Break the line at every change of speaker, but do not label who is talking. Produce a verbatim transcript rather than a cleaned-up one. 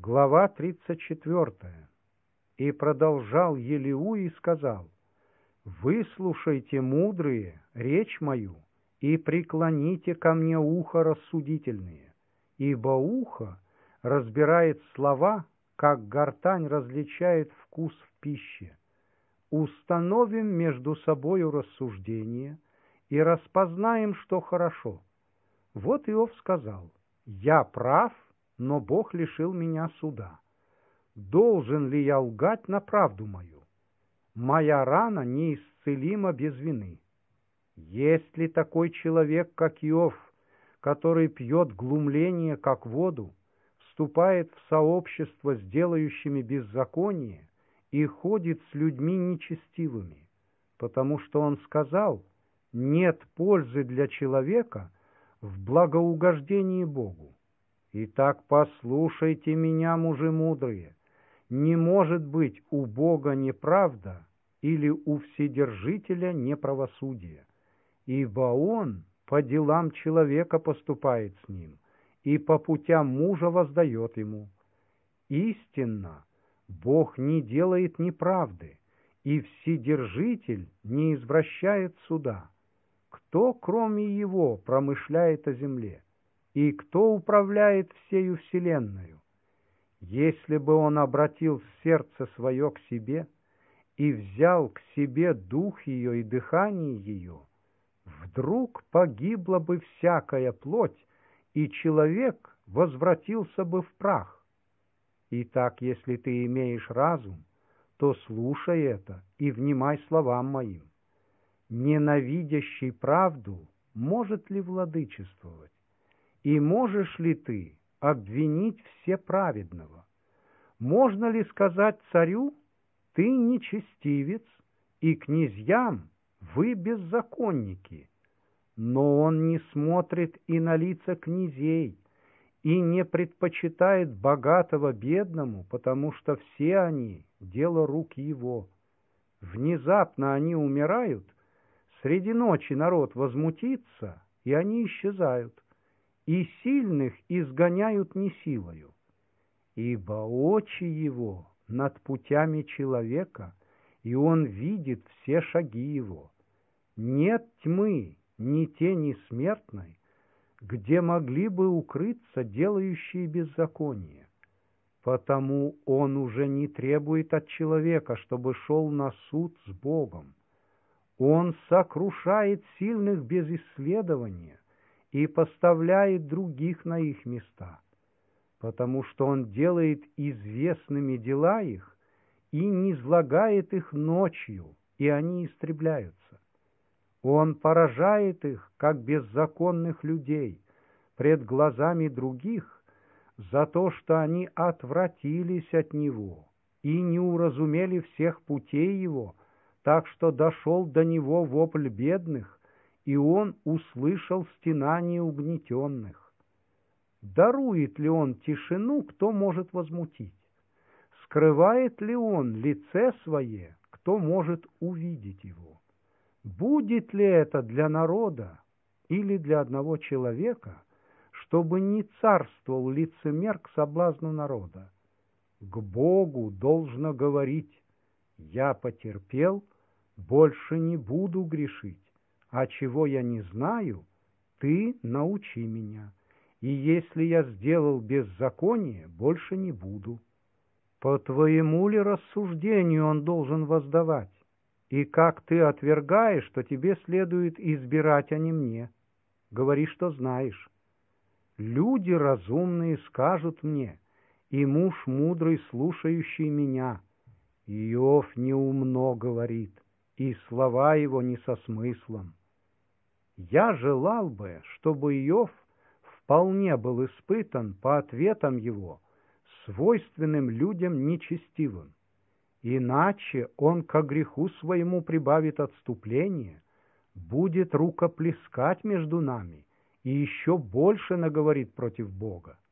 Глава тридцать четвёртая. «И продолжал Елиу и сказал: Выслушайте, мудрые, речь мою, и преклоните ко мне ухо рассудительные, ибо ухо разбирает слова, как гортань различает вкус в пище. Установим между собою рассуждение и распознаем, что хорошо. Вот Иов сказал: я прав, но Бог лишил меня суда. Должен ли я лгать на правду мою? Моя рана неисцелима без вины. Есть ли такой человек, как Иов, который пьет глумление, как воду, вступает в сообщество с делающими беззаконие и ходит с людьми нечестивыми, потому что он сказал: нет пользы для человека в благоугождении Богу. Итак, послушайте меня, мужи мудрые, не может быть у Бога неправда или у Вседержителя неправосудие, ибо Он по делам человека поступает с ним, и по путям мужа воздает ему. Истинно, Бог не делает неправды, и Вседержитель не извращает суда. Кто, кроме Его, промышляет о земле? И кто управляет всею вселенную? Если бы он обратил сердце свое к себе и взял к себе дух ее и дыхание ее, вдруг погибла бы всякая плоть, и человек возвратился бы в прах. Итак, если ты имеешь разум, то слушай это и внимай словам моим. Ненавидящий правду может ли владычествовать? И можешь ли ты обвинить всеправедного? Можно ли сказать царю: ты нечестивец, и князьям: вы беззаконники? Но он не смотрит и на лица князей, и не предпочитает богатого бедному, потому что все они — дело рук его. Внезапно они умирают, среди ночи народ возмутится, и они исчезают, и сильных изгоняют не силою. Ибо очи его над путями человека, и он видит все шаги его. Нет тьмы, ни тени смертной, где могли бы укрыться делающие беззаконие. Потому он уже не требует от человека, чтобы шел на суд с Богом. Он сокрушает сильных без исследования и поставляет других на их места, потому что он делает известными дела их и низлагает их ночью, и они истребляются. Он поражает их, как беззаконных людей, пред глазами других, за то, что они отвратились от него и не уразумели всех путей его, так что дошел до него вопль бедных, и он услышал стенание угнетенных. Дарует ли он тишину, кто может возмутить? Скрывает ли он лице свое, кто может увидеть его? Будет ли это для народа или для одного человека, чтобы не царствовал лицемер к соблазну народа? К Богу должно говорить: я потерпел, больше не буду грешить, а чего я не знаю, ты научи меня, и если я сделал беззаконие, больше не буду. По твоему ли рассуждению он должен воздавать? И как ты отвергаешь, что тебе следует избирать, а не мне? Говори, что знаешь. Люди разумные скажут мне, и муж мудрый, слушающий меня: Иов неумно говорит, и слова его не со смыслом. Я желал бы, чтобы Иов вполне был испытан по ответам его, свойственным людям нечестивым. Иначе он ко греху своему прибавит отступление, будет рукоплескать между нами и еще больше наговорит против Бога.